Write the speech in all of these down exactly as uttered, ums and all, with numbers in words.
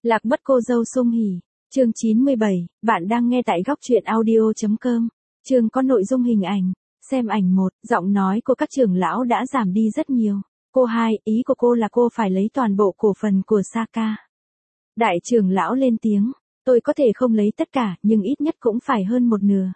Lạc mất cô dâu Sung Hỉ. Chương chín mươi bảy, bạn đang nghe tại góc truyện audio chấm com. Chương có nội dung hình ảnh. Xem ảnh một, giọng nói của các trưởng lão đã giảm đi rất nhiều. Cô hai, ý của cô là cô phải lấy toàn bộ cổ phần của Saka. Đại trưởng lão lên tiếng, tôi có thể không lấy tất cả, nhưng ít nhất cũng phải hơn một nửa.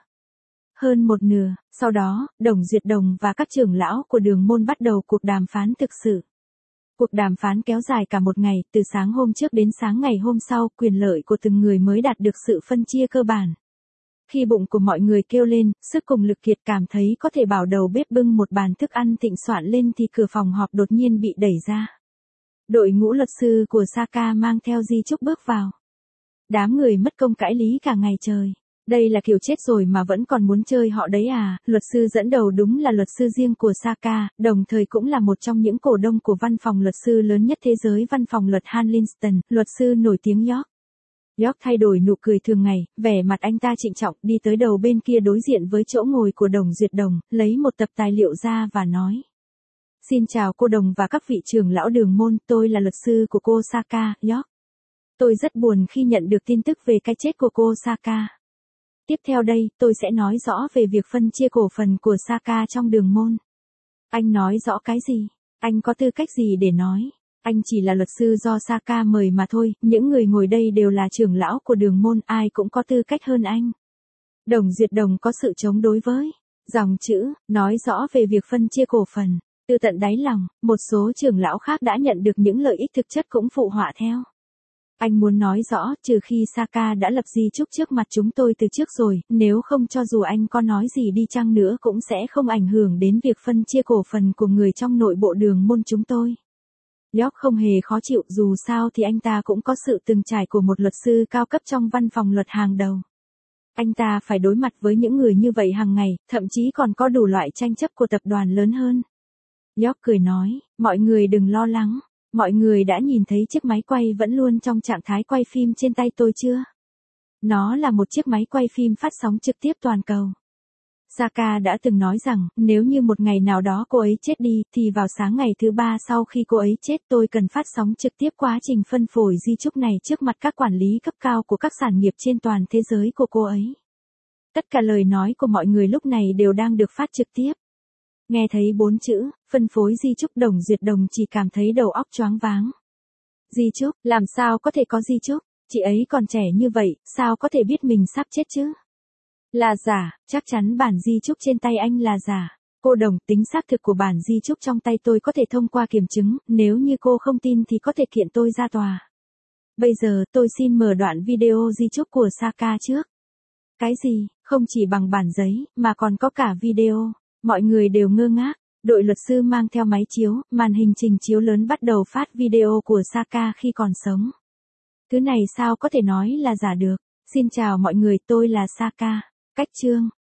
Hơn một nửa, sau đó, Đồng Duyệt Đồng và các trưởng lão của Đường Môn bắt đầu cuộc đàm phán thực sự. Cuộc đàm phán kéo dài cả một ngày, từ sáng hôm trước đến sáng ngày hôm sau, quyền lợi của từng người mới đạt được sự phân chia cơ bản. Khi bụng của mọi người kêu lên, sức cùng lực kiệt cảm thấy có thể bảo đầu bếp bưng một bàn thức ăn thịnh soạn lên thì cửa phòng họp đột nhiên bị đẩy ra. Đội ngũ luật sư của Saka mang theo di chúc bước vào. Đám người mất công cãi lý cả ngày trời. Đây là kiểu chết rồi mà vẫn còn muốn chơi họ đấy à, luật sư dẫn đầu đúng là luật sư riêng của Saka, đồng thời cũng là một trong những cổ đông của văn phòng luật sư lớn nhất thế giới, văn phòng luật Hanlinston, luật sư nổi tiếng York. York thay đổi nụ cười thường ngày, vẻ mặt anh ta trịnh trọng, đi tới đầu bên kia đối diện với chỗ ngồi của Đồng Duyệt Đồng, lấy một tập tài liệu ra và nói. Xin chào cô Đồng và các vị trưởng lão Đường Môn, tôi là luật sư của cô Saka, York. Tôi rất buồn khi nhận được tin tức về cái chết của cô Saka. Tiếp theo đây, tôi sẽ nói rõ về việc phân chia cổ phần của Saka trong Đường Môn. Anh nói rõ cái gì? Anh có tư cách gì để nói? Anh chỉ là luật sư do Saka mời mà thôi, những người ngồi đây đều là trưởng lão của Đường Môn, ai cũng có tư cách hơn anh. Đồng Duyệt Đồng có sự chống đối với dòng chữ, nói rõ về việc phân chia cổ phần. Từ tận đáy lòng, một số trưởng lão khác đã nhận được những lợi ích thực chất cũng phụ họa theo. Anh muốn nói rõ, trừ khi Saka đã lập di chúc trước mặt chúng tôi từ trước rồi, nếu không cho dù anh có nói gì đi chăng nữa cũng sẽ không ảnh hưởng đến việc phân chia cổ phần của người trong nội bộ Đường Môn chúng tôi. York không hề khó chịu, dù sao thì anh ta cũng có sự từng trải của một luật sư cao cấp trong văn phòng luật hàng đầu. Anh ta phải đối mặt với những người như vậy hàng ngày, thậm chí còn có đủ loại tranh chấp của tập đoàn lớn hơn. York cười nói, mọi người đừng lo lắng. Mọi người đã nhìn thấy chiếc máy quay vẫn luôn trong trạng thái quay phim trên tay tôi chưa? Nó là một chiếc máy quay phim phát sóng trực tiếp toàn cầu. Saka đã từng nói rằng, nếu như một ngày nào đó cô ấy chết đi, thì vào sáng ngày thứ ba sau khi cô ấy chết tôi cần phát sóng trực tiếp quá trình phân phối di chúc này trước mặt các quản lý cấp cao của các sản nghiệp trên toàn thế giới của cô ấy. Tất cả lời nói của mọi người lúc này đều đang được phát trực tiếp. Nghe thấy bốn chữ, phân phối di chúc, Đồng Duyệt Đồng chỉ cảm thấy đầu óc choáng váng. Di chúc, làm sao có thể có di chúc? Chị ấy còn trẻ như vậy, sao có thể biết mình sắp chết chứ? Là giả, chắc chắn bản di chúc trên tay anh là giả. Cô Đồng, tính xác thực của bản di chúc trong tay tôi có thể thông qua kiểm chứng, nếu như cô không tin thì có thể kiện tôi ra tòa. Bây giờ tôi xin mở đoạn video di chúc của Saka trước. Cái gì, không chỉ bằng bản giấy, mà còn có cả video. Mọi người đều ngơ ngác, đội luật sư mang theo máy chiếu, màn hình trình chiếu lớn bắt đầu phát video của Saka khi còn sống. Thứ này sao có thể nói là giả được? Xin chào mọi người, tôi là Saka. Cách chương.